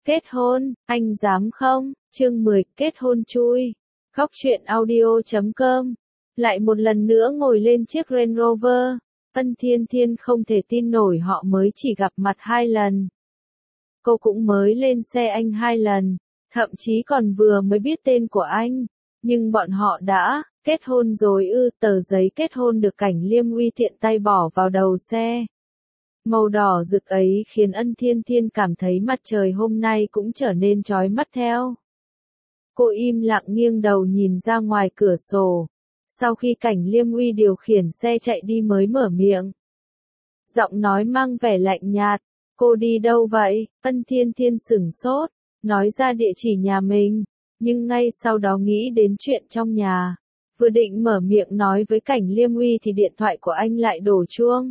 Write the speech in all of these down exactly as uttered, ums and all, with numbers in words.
Kết hôn, anh dám không? Chương mười, kết hôn chui. Góc truyện audio chấm com. Lại một lần nữa ngồi lên chiếc Range Rover. Ân Thiên Thiên không thể tin nổi họ mới chỉ gặp mặt hai lần. Cô cũng mới lên xe anh hai lần, thậm chí còn vừa mới biết tên của anh. Nhưng bọn họ đã kết hôn rồi ư? Tờ giấy kết hôn được Cảnh Liêm Uy tiện tay bỏ vào đầu xe. Màu đỏ rực ấy khiến Ân Thiên Thiên cảm thấy mặt trời hôm nay cũng trở nên chói mắt theo. Cô im lặng nghiêng đầu nhìn ra ngoài cửa sổ. Sau khi Cảnh Liêm Uy điều khiển xe chạy đi mới mở miệng. Giọng nói mang vẻ lạnh nhạt. Cô đi đâu vậy? Ân Thiên Thiên sửng sốt, nói ra địa chỉ nhà mình, nhưng ngay sau đó nghĩ đến chuyện trong nhà. Vừa định mở miệng nói với Cảnh Liêm Uy thì điện thoại của anh lại đổ chuông.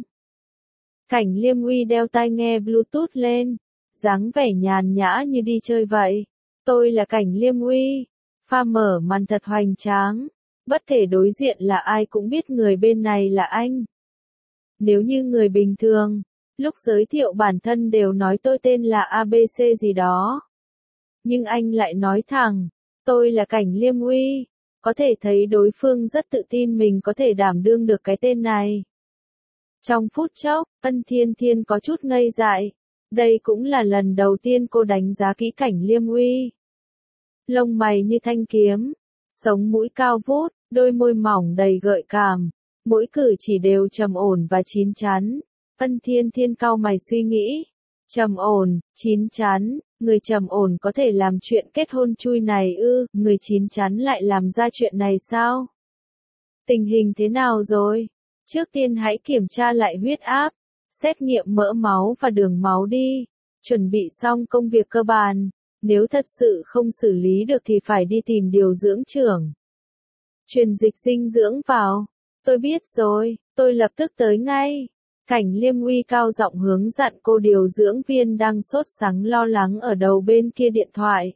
Cảnh Liêm Uy đeo tai nghe Bluetooth lên, dáng vẻ nhàn nhã như đi chơi vậy. Tôi là Cảnh Liêm Uy. Pha mở màn thật hoành tráng. Bất kể đối diện là ai cũng biết người bên này là anh. Nếu như người bình thường, lúc giới thiệu bản thân đều nói tôi tên là a bê xê gì đó. Nhưng anh lại nói thẳng, tôi là Cảnh Liêm Uy. Có thể thấy đối phương rất tự tin mình có thể đảm đương được cái tên này. Trong phút chốc, Ân Thiên Thiên có chút ngây dại. Đây cũng là lần đầu tiên cô đánh giá kỹ Cảnh Liêm Uy. Lông mày như thanh kiếm, sống mũi cao vút, đôi môi mỏng đầy gợi cảm, mỗi cử chỉ đều trầm ổn và chín chắn. Ân Thiên Thiên cau mày suy nghĩ, trầm ổn, chín chắn, người trầm ổn có thể làm chuyện kết hôn chui này ư? Người chín chắn lại làm ra chuyện này sao? Tình hình thế nào rồi? Trước tiên hãy kiểm tra lại huyết áp, xét nghiệm mỡ máu và đường máu đi, chuẩn bị xong công việc cơ bản, nếu thật sự không xử lý được thì phải đi tìm điều dưỡng trưởng. Truyền dịch dinh dưỡng vào. Tôi biết rồi, tôi lập tức tới ngay. Cảnh Liêm Uy cao giọng hướng dặn cô điều dưỡng viên đang sốt sắng lo lắng ở đầu bên kia điện thoại.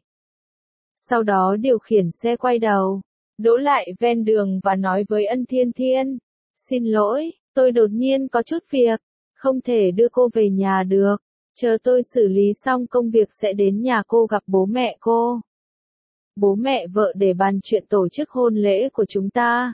Sau đó điều khiển xe quay đầu, đỗ lại ven đường và nói với Ân Thiên Thiên. Xin lỗi, tôi đột nhiên có chút việc, không thể đưa cô về nhà được, chờ tôi xử lý xong công việc sẽ đến nhà cô gặp bố mẹ cô. Bố mẹ vợ để bàn chuyện tổ chức hôn lễ của chúng ta.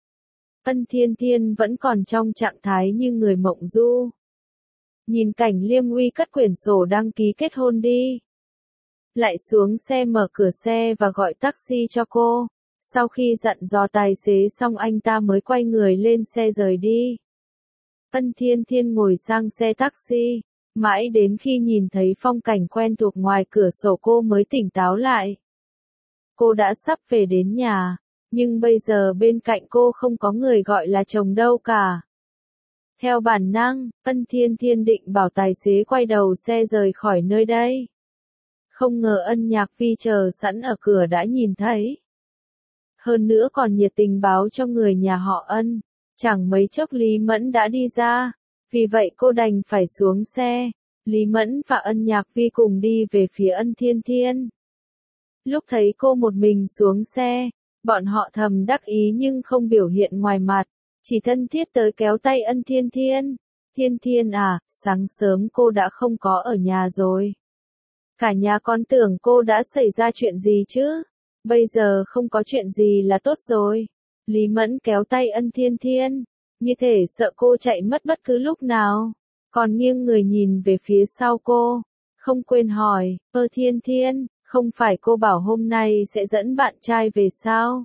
Ân Thiên Thiên vẫn còn trong trạng thái như người mộng du. Nhìn Cảnh Liêm Uy cất quyển sổ đăng ký kết hôn đi. Lại xuống xe mở cửa xe và gọi taxi cho cô. Sau khi dặn dò tài xế xong anh ta mới quay người lên xe rời đi. Ân Thiên Thiên ngồi sang xe taxi, mãi đến khi nhìn thấy phong cảnh quen thuộc ngoài cửa sổ cô mới tỉnh táo lại. Cô đã sắp về đến nhà, nhưng bây giờ bên cạnh cô không có người gọi là chồng đâu cả. Theo bản năng, Ân Thiên Thiên định bảo tài xế quay đầu xe rời khỏi nơi đây. Không ngờ Ân Nhạc Phi chờ sẵn ở cửa đã nhìn thấy. Hơn nữa còn nhiệt tình báo cho người nhà họ Ân, chẳng mấy chốc Lý Mẫn đã đi ra, vì vậy cô đành phải xuống xe. Lý Mẫn và Ân Nhạc Vi cùng đi về phía Ân Thiên Thiên. Lúc thấy cô một mình xuống xe, bọn họ thầm đắc ý nhưng không biểu hiện ngoài mặt, chỉ thân thiết tới kéo tay Ân Thiên Thiên. Thiên Thiên à, sáng sớm cô đã không có ở nhà rồi. Cả nhà con tưởng cô đã xảy ra chuyện gì chứ? Bây giờ không có chuyện gì là tốt rồi. Lý Mẫn kéo tay Ân Thiên Thiên, như thể sợ cô chạy mất bất cứ lúc nào. Còn nghiêng người nhìn về phía sau cô, không quên hỏi, ơ Thiên Thiên, không phải cô bảo hôm nay sẽ dẫn bạn trai về sao?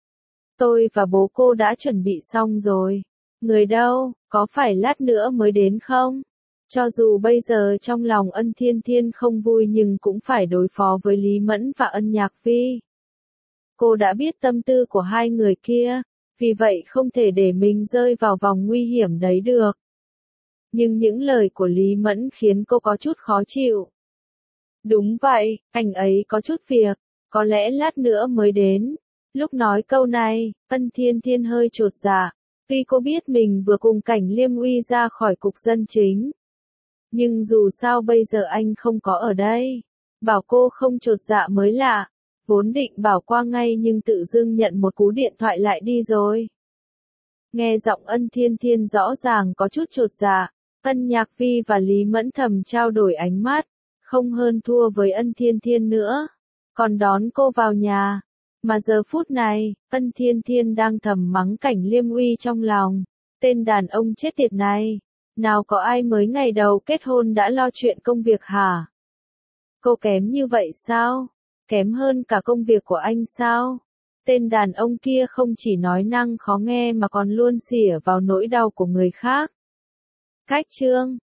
Tôi và bố cô đã chuẩn bị xong rồi. Người đâu, có phải lát nữa mới đến không? Cho dù bây giờ trong lòng Ân Thiên Thiên không vui nhưng cũng phải đối phó với Lý Mẫn và Ân Nhạc Phi. Cô đã biết tâm tư của hai người kia, vì vậy không thể để mình rơi vào vòng nguy hiểm đấy được. Nhưng những lời của Lý Mẫn khiến cô có chút khó chịu. Đúng vậy, anh ấy có chút việc, có lẽ lát nữa mới đến. Lúc nói câu này, Ân Thiên Thiên hơi chột dạ, tuy cô biết mình vừa cùng Cảnh Liêm Uy ra khỏi cục dân chính. Nhưng dù sao bây giờ anh không có ở đây, bảo cô không chột dạ mới lạ. Vốn định bảo qua ngay nhưng tự dưng nhận một cú điện thoại lại đi rồi. Nghe giọng Ân Thiên Thiên rõ ràng có chút chột dạ, Ân Nhạc Vi và Lý Mẫn thầm trao đổi ánh mắt, không hơn thua với Ân Thiên Thiên nữa, còn đón cô vào nhà. Mà giờ phút này, Ân Thiên Thiên đang thầm mắng Cảnh Liêm Uy trong lòng, tên đàn ông chết tiệt này, nào có ai mới ngày đầu kết hôn đã lo chuyện công việc hả? Cô kém như vậy sao? Kém hơn cả công việc của anh sao? Tên đàn ông kia không chỉ nói năng khó nghe mà còn luôn xỉa vào nỗi đau của người khác. Cách chương